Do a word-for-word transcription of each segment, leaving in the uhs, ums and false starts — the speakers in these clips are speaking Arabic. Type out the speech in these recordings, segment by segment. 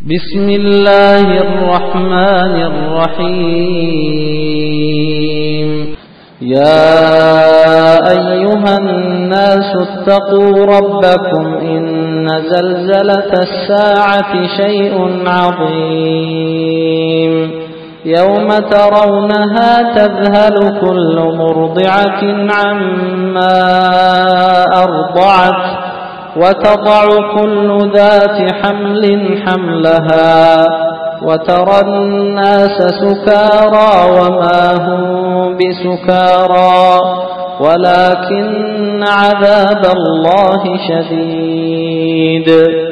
بسم الله الرحمن الرحيم. يا أيها الناس اتقوا ربكم إن زلزلة الساعة شيء عظيم يوم ترونها تذهل كل مرضعة عما أرضعت وتضع كل ذات حمل حملها وترى الناس سكارى وما هم بسكارى ولكن عذاب الله شديد.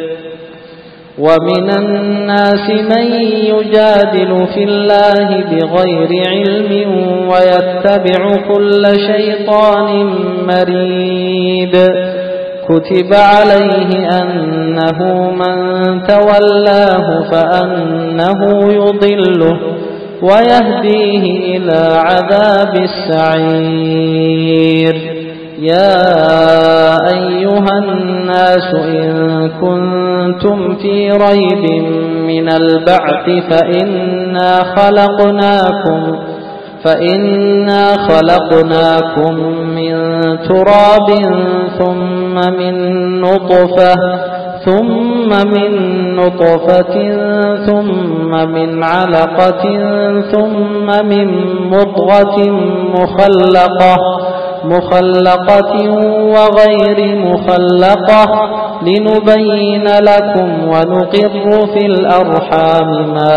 ومن الناس من يجادل في الله بغير علم ويتبع كل شيطان مريد. كتب عليه أنه من تولاه فأنه يضله ويهديه إلى عذاب السعير. يا أيها الناس إن كنتم في ريب من البعث فإنا خلقناكم فإنا خلقناكم من تراب ثم من نطفة ثم من نطفة ثم من علقة ثم من مضغة مخلقة مخلقة وغير مخلقة لنبين لكم ونقر في الأرحام ما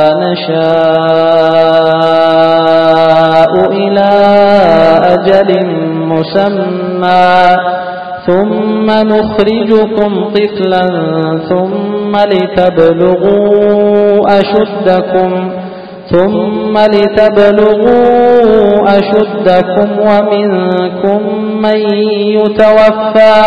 نشاء إلى أجل مسمى ثم نخرجكم طفلا ثم لتبلغوا أشدكم ثم لتبلغوا أشدكم ومنكم من يتوفى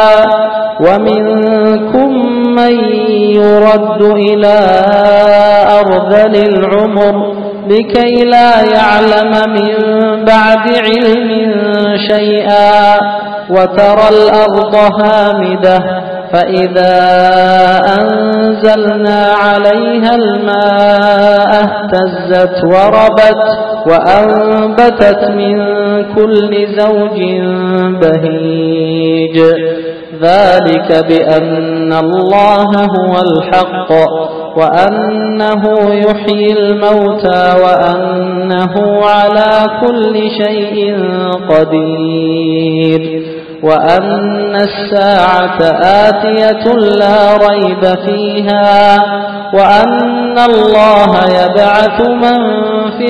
ومنكم من يرد إلى أرذل العمر لكي لا يعلم من بعد علم شيئا. وترى الأرض هامدة فإذا أنزلنا عليها الماء اهتزت وربت وأنبتت من كل زوج بهيج. ذلك بأن الله هو الحق وأنه يحيي الموتى وأنه على كل شيء قدير وأن الساعة آتية لا ريب فيها وأن الله يبعث من في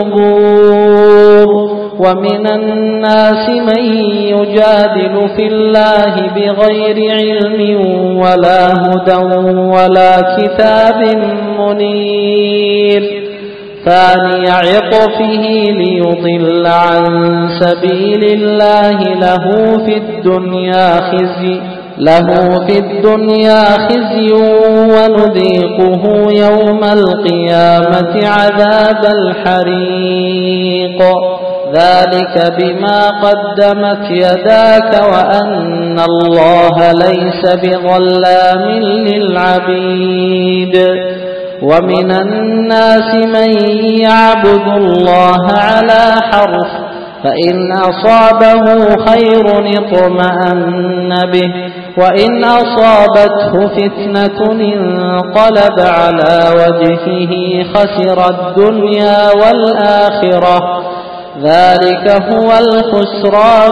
القبور. ومن الناس من يجادل في الله بغير علم ولا هدى ولا كتاب منير. ثاني عطفه ليضل عن سبيل الله له في الدنيا خزي له في الدنيا خزي ونذيقه يوم القيامة عذاب الحريق. ذلك بما قدمت يداك وأن الله ليس بظلام للعبيد. ومن الناس من يعبد الله على حرف فإن أصابه خير اطمأن به وإن أصابته فتنة انقلب على وجهه خسر الدنيا والآخرة. ذلك هو الخسران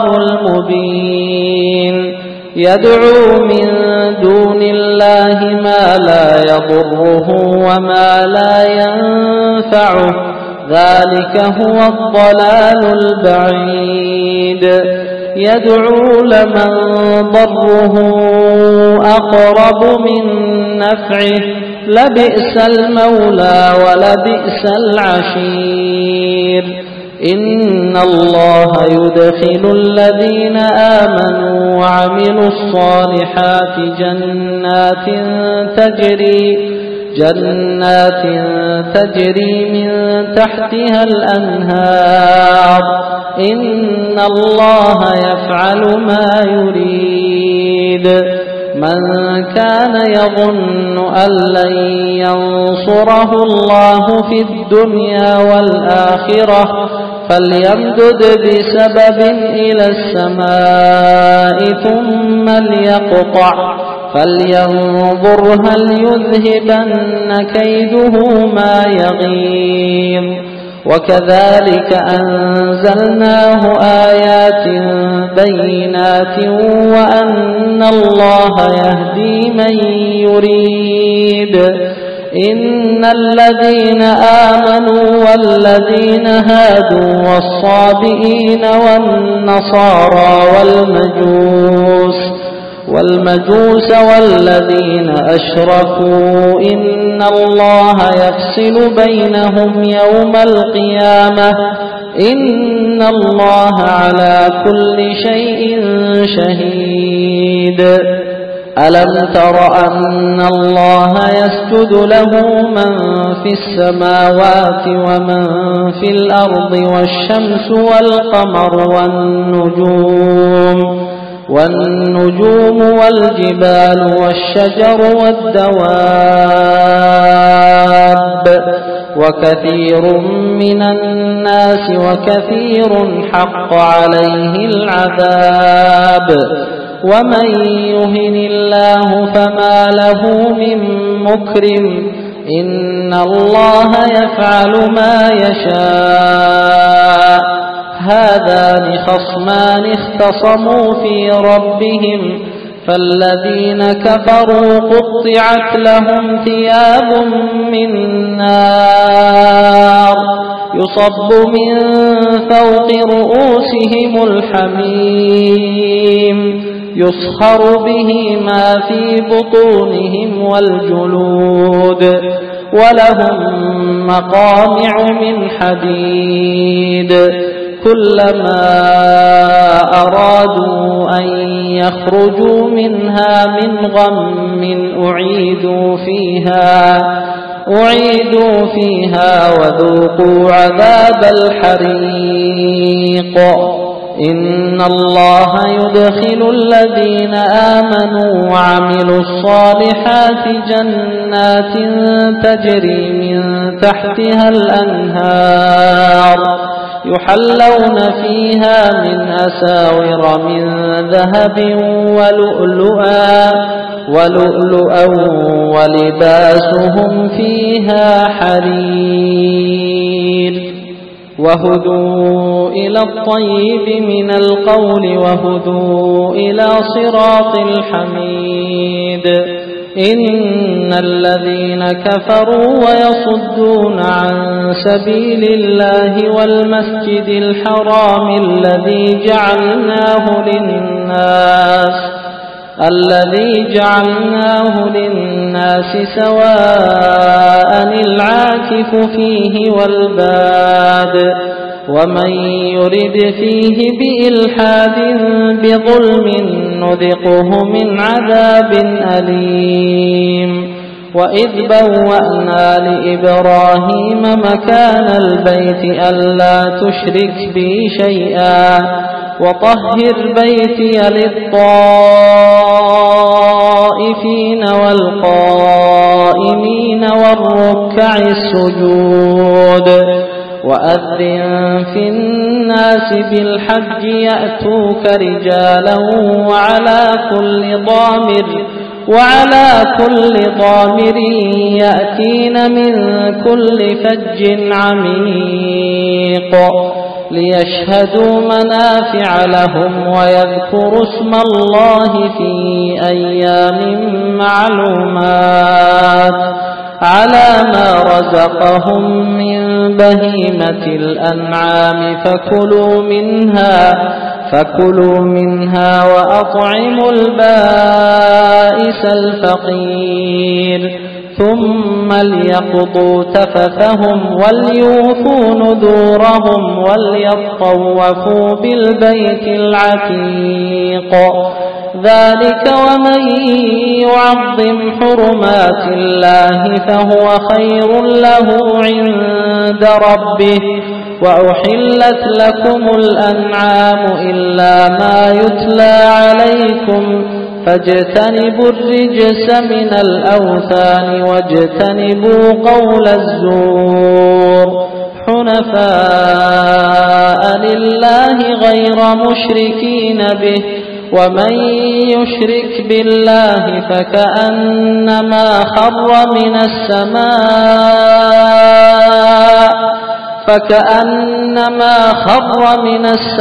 المبين. يدعو من دون الله ما لا يضره وما لا ينفعه. ذلك هو الضلال البعيد. يدعو لمن ضره أقرب من نفعه لبئس المولى ولبئس العشير. إن الله يدخل الذين آمنوا وعملوا الصالحات جنات تجري جنات تجري من تحتها الأنهار. إن الله يفعل ما يريد. من كان يظن أن لن ينصره الله في الدنيا والآخرة فليمدد بسبب إلى السماء ثم ليقطع فلينظر هل يذهبن كيده ما يغيظ وكذلك أنزلناه آيات بينات وأن الله يهدي من يريد إن الذين آمنوا والذين هادوا والصابئين والنصارى والمجوس والمجوس والذين أشركوا إن الله يفصل بينهم يوم القيامة إن الله على كل شيء شهيد ألم تر أن الله يسجد له من في السماوات ومن في الأرض والشمس والقمر والنجوم والنجوم والجبال والشجر والدواب وكثير من الناس وكثير حق عليه العذاب ومن يهن الله فما له من مكرم إن الله يفعل ما يشاء هذان خصمان اختصموا في ربهم فالذين كفروا قطعت لهم ثياب من نار يصب من فوق رؤوسهم الحميم يصهر به ما في بطونهم والجلود ولهم مقامع من حديد كلما أرادوا أن يخرجوا منها من غم أعيدوا فيها أعيدوا فيها وذوقوا عذاب الحريق إن الله يدخل الذين آمنوا وعملوا الصالحات جنات تجري من تحتها الأنهار يحلون فيها من أساور من ذهب ولؤلؤا ولؤلؤا ولباسهم فيها حرير وهدوا إلى الطيب من القول وهدوا إلى صراط الحميد إن الذين كفروا ويصدون عن سبيل الله والمسجد الحرام الذي جعلناه للناس الذي جعلناه للناس سواء العاكف فيه والباد ومن يرد فيه بإلحاد بظلم نذقه من عذاب أليم وإذ بوأنا لإبراهيم مكان البيت ألا تشرك بي شيئا وطهر بيتي للطائفين والقائمين والركع السجود وأذن في الناس بالحج يأتوك رجالا وعلى كل ضامر وعلى كل ضامر يأتين من كل فج عميق ليشهدوا منافع لهم ويذكروا اسم الله في أيام معلومات على ما رزقهم من بهيمة الأنعام فكلوا منها فكلوا منها وأطعموا البائس الفقير ثم ليقضوا تفثهم وليوفوا نذورهم وليطوفوا بالبيت العتيق ذلك ومن يعظم حرمات الله فهو خير له عند ربه وأحلت لكم الأنعام إلا ما يتلى عليكم فاجتنبوا الرجس من الأوثان واجتنبوا قول الزور حنفاء لله غير مشركين به ومن يشرك بالله فكأنما خر من السماء فكأنما خر من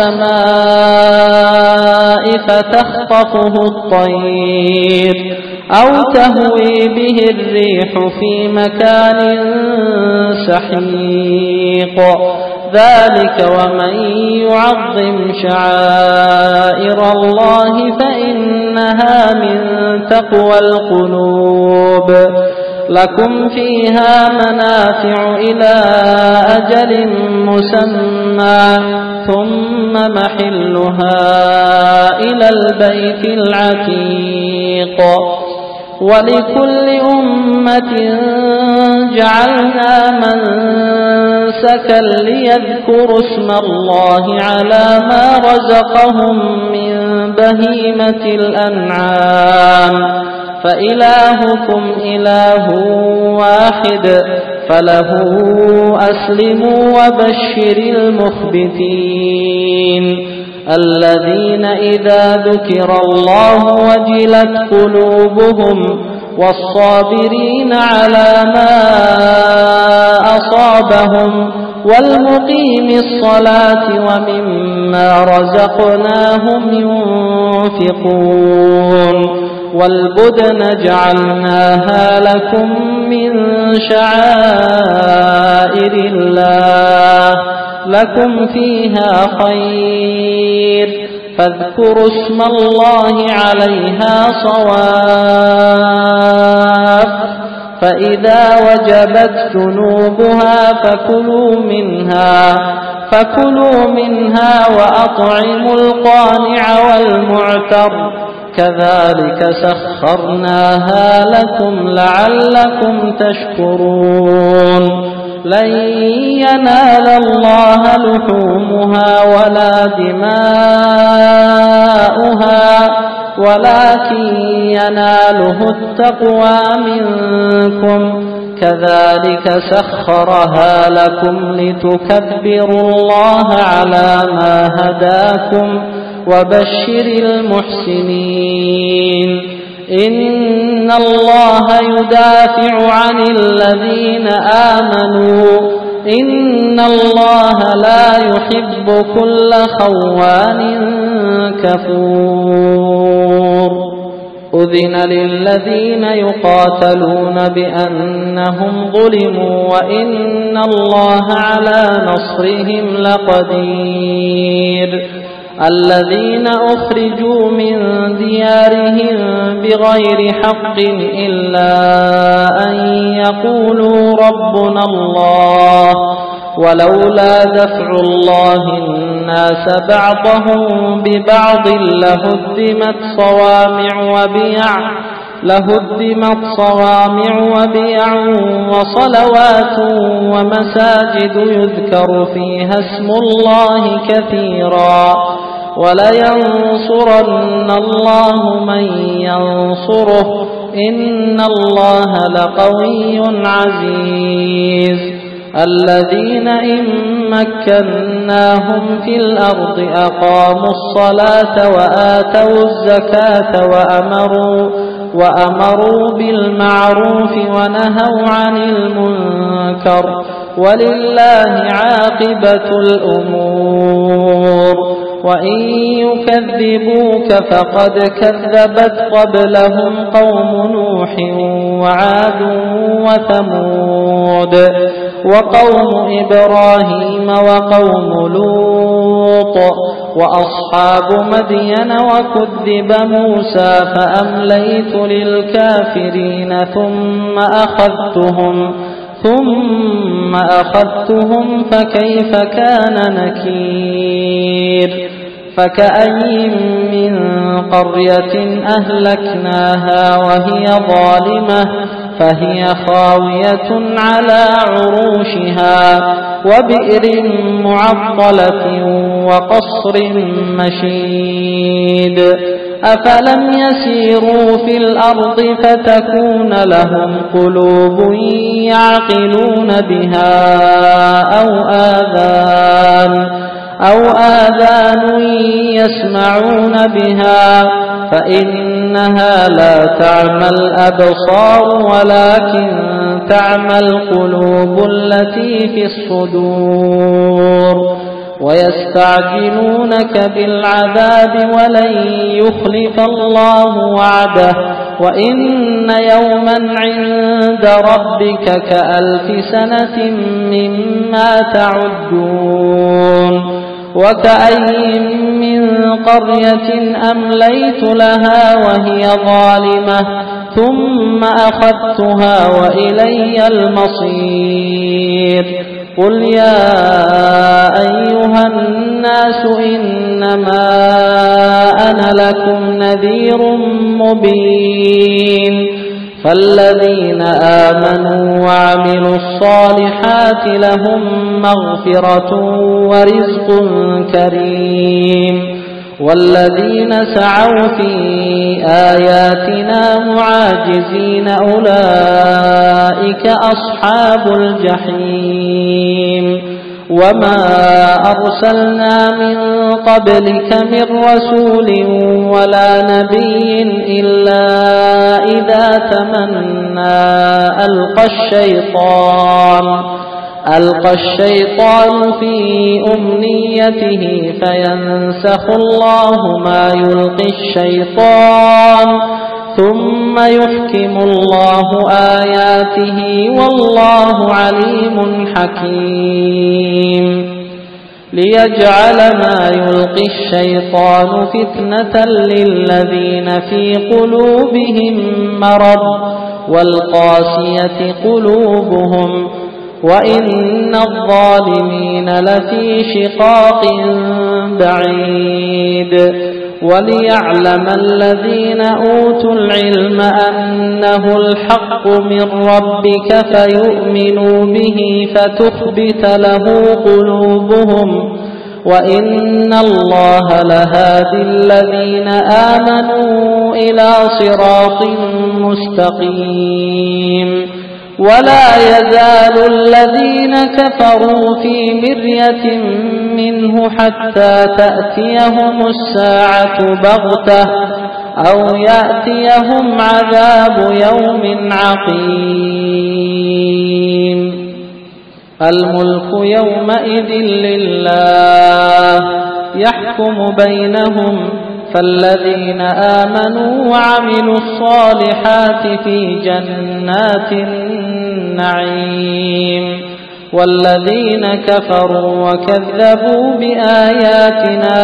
السماء فتخطفه الطير أو تهوي به الريح في مكان سحيق ذلك ومن يعظم شعائر الله فإنها من تقوى القلوب لكم فيها منافع إلى أجل مسمى ثم محلها إلى البيت العتيق ولكل أمة جعلنا منسكا ليذكروا اسم الله على ما رزقهم من بهيمة الأنعام فإلهكم إله واحد فله أسلموا وبشر المخبتين الذين إذا ذكر الله وجلت قلوبهم والصابرين على ما أصابهم والمقيم الصلاة ومما رزقناهم ينفقون والبدن جعلناها لكم من شعائر الله لكم فيها خير فاذكروا اسم الله عليها صواف فإذا وجبت جنوبها فكلوا منها فكلوا منها وأطعموا القانع والمعتر كذلك سخرناها لكم لعلكم تشكرون لن ينال الله لحومها ولا دماؤها ولكن يناله التقوى منكم كذلك سخرها لكم لتكبروا الله على ما هداكم وبشر المحسنين إن الله يدافع عن الذين آمنوا إن الله لا يحب كل خوان كفور أذن للذين يقاتلون بأنهم ظلموا وإن الله على نصرهم لقدير الذين أخرجوا من ديارهم بغير حق إلا أن يقولوا ربنا الله ولولا دفع الله الناس بعضهم ببعض لهدمت صوامع وبيع لهدمت صوامع وبيع وصلوات ومساجد يذكر فيها اسم الله كثيرا ولينصرن الله من ينصره إن الله لقوي عزيز الذين إن مكناهم في الأرض أقاموا الصلاة وآتوا الزكاة وأمروا وأمروا بالمعروف ونهوا عن المنكر ولله عاقبة الأمور وإن يكذبوك فقد كذبت قبلهم قوم نوح وعاد وثمود وقوم إبراهيم وقوم لوط وأصحاب مدين وكذب موسى فأمليت للكافرين ثم أخذتهم ثم أخذتهم فكيف كان نكير فكأي من قرية أهلكناها وهي ظالمة فهي خاوية على عروشها وبئر معطلة وقصر مشيد أفلم يسيروا في الأرض فتكون لهم قلوب يعقلون بها أو آذان أو آذان يسمعون بها فإنها لا تعمى الأبصار ولكن تعمى القلوب التي في الصدور ويستعجلونك بالعذاب ولن يخلف الله وعده وإن يوما عند ربك كألف سنة مما تعدون وكأي من قرية أمليت لها وهي ظالمة ثم أخذتها وإلي المصير قل يا أيها الناس إنما أنا لكم نذير مبين فالذين آمنوا وعملوا الصالحات لهم مغفرة ورزق كريم والذين سعوا في آياتنا معاجزين أولئك أصحاب الجحيم وما أرسلنا من قبلك من رسول ولا نبي إلا إذا تمنى ألقى الشيطان ألقى الشيطان في أمنيته فينسخ الله ما يلقي الشيطان ثم يحكم الله آياته والله عليم حكيم ليجعل ما يلقي الشيطان فتنة للذين في قلوبهم مرض والقاسية قلوبهم وإن الظالمين لفي شقاق بعيد وليعلم الذين أوتوا العلم أنه الحق من ربك فيؤمنوا به فتخبت له قلوبهم وإن الله لهادي الذين آمنوا إلى صراط مستقيم ولا يزال الذين كفروا في مرية منه حتى تأتيهم الساعة بغتة أو يأتيهم عذاب يوم عقيم الملك يومئذ لله يحكم بينهم فالذين آمنوا وعملوا الصالحات في جنات النعيم والذين كفروا وكذبوا بآياتنا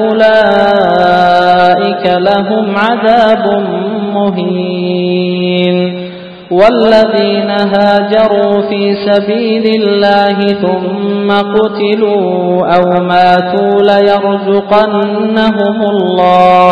فأولئك لهم عذاب مهين والذين هاجروا في سبيل الله ثم قتلوا أو ماتوا ليرزقنهم الله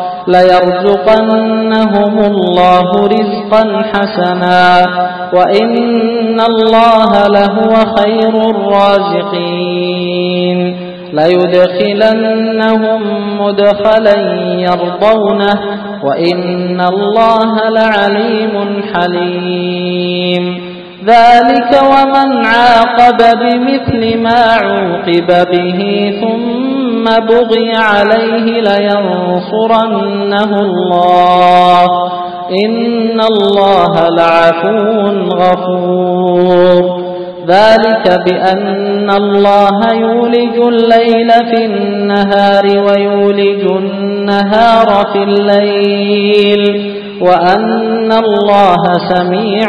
ليرزقنهم الله رزقا حسنا وإن الله لهو خير الرازقين ليدخلنهم مدخلا يرضونه وإن الله لعليم حليم ذلك ومن عاقب بمثل ما عوقب به ثم بغي عليه لينصرنه الله إن الله لعفو غفور ذلك بأن الله يولج الليل في النهار ويولج النهار في الليل وأن الله سميع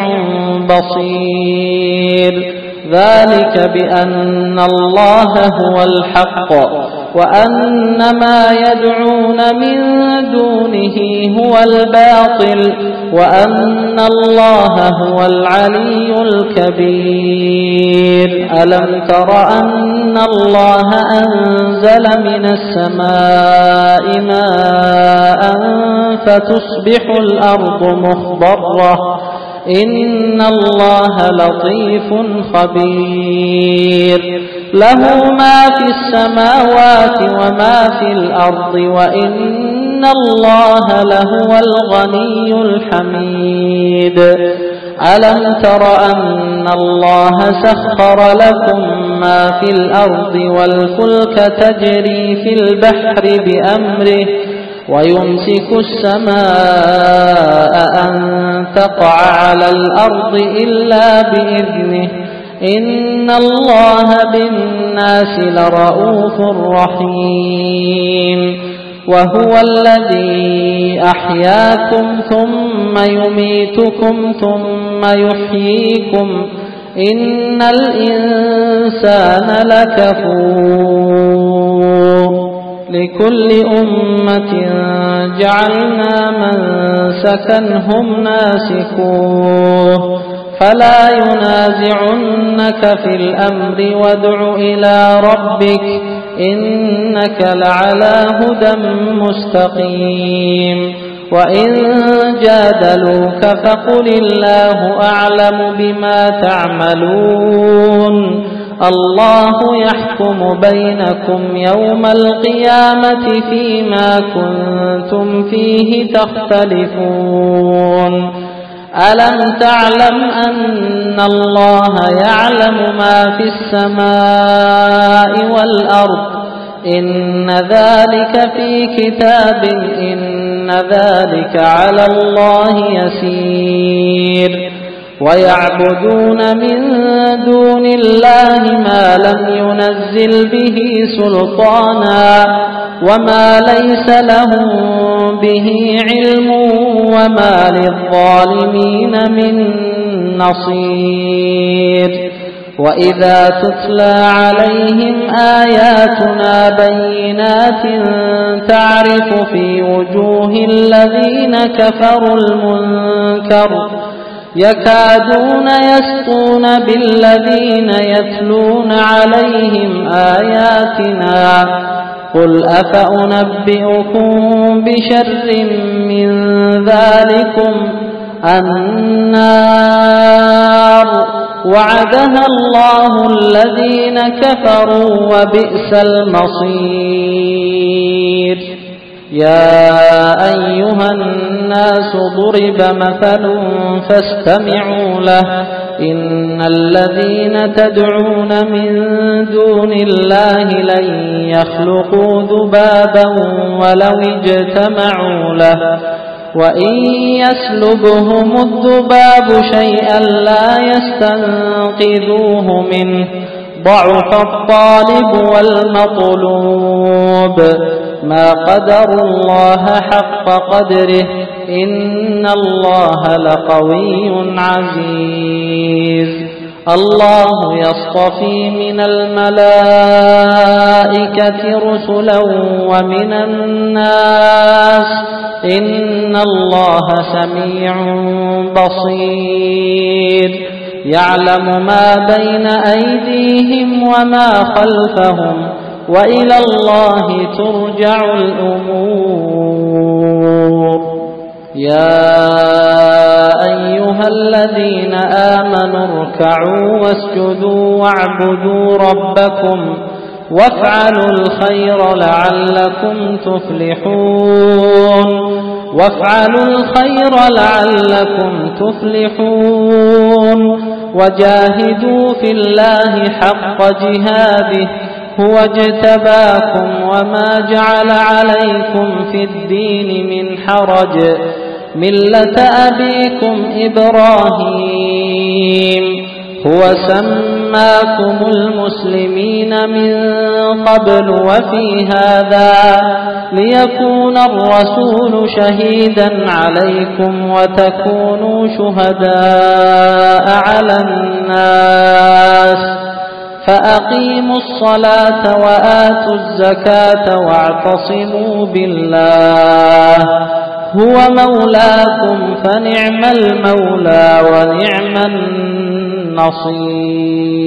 بصير ذلك بأن الله هو الحق وأن ما يدعون من دونه هو الباطل وأن الله هو العلي الكبير ألم تر أن الله أنزل من السماء ماء فتصبح الأرض مخضرة إن الله لطيف خبير له ما في السماوات وما في الأرض وإن الله لهو الغني الحميد ألم تر أن الله سخر لكم ما في الأرض والفلك تجري في البحر بأمره ويمسك السماء أن تقع على الأرض إلا بإذنه إن الله بالناس لرؤوف رحيم وهو الذي أحياكم ثم يميتكم ثم يحييكم إن الإنسان لكفور لكل أمة جعلنا منسكا هم ناسكوه فلا ينازعنك في الأمر وادع إلى ربك إنك لعلى هدى مستقيم وإن جادلوك فقل الله أعلم بما تعملون الله يحكم بينكم يوم القيامة فيما كنتم فيه تختلفون ألم تعلم أن الله يعلم ما في السماء والأرض إن ذلك في كتاب إن ذلك على الله يسير ويعبدون من دون الله ما لم ينزل به سلطانا وما ليس لهم به علم وما للظالمين من نصير وإذا تتلى عليهم آياتنا بينات تعرف في وجوه الذين كفروا المنكر يكادون يسطون بالذين يتلون عليهم آياتنا قل أفأنبئكم بشر من ذلكم النار وعدها الله الذين كفروا وبئس المصير يا أيها الناس ضرب مثل فاستمعوا له إن الذين تدعون من دون الله لن يخلقوا ذبابا ولو اجتمعوا له وإن يسلبهم الذباب شيئا لا يستنقذوه منه ضعف الطالب والمطلوب ما قدروا الله حق قدره إن الله لقوي عزيز الله يصطفي من الملائكة رسلا ومن الناس إن الله سميع بصير يعلم ما بين أيديهم وما خلفهم وإلى الله ترجع الأمور يا أيها الذين آمنوا اركعوا واسجدوا واعبدوا ربكم وافعلوا الخير لعلكم تفلحون وافعلوا الخير لعلكم تفلحون وجاهدوا في الله حق جهاده هو اجتباكم وما جعل عليكم في الدين من حرج ملة أبيكم إبراهيم هو سماكم المسلمين من قبل وفي هذا ليكون الرسول شهيدا عليكم وتكونوا شهداء على الناس فأقيموا الصلاة وآتوا الزكاة واعتصموا بالله هو مولاكم فنعم المولى ونعم النصير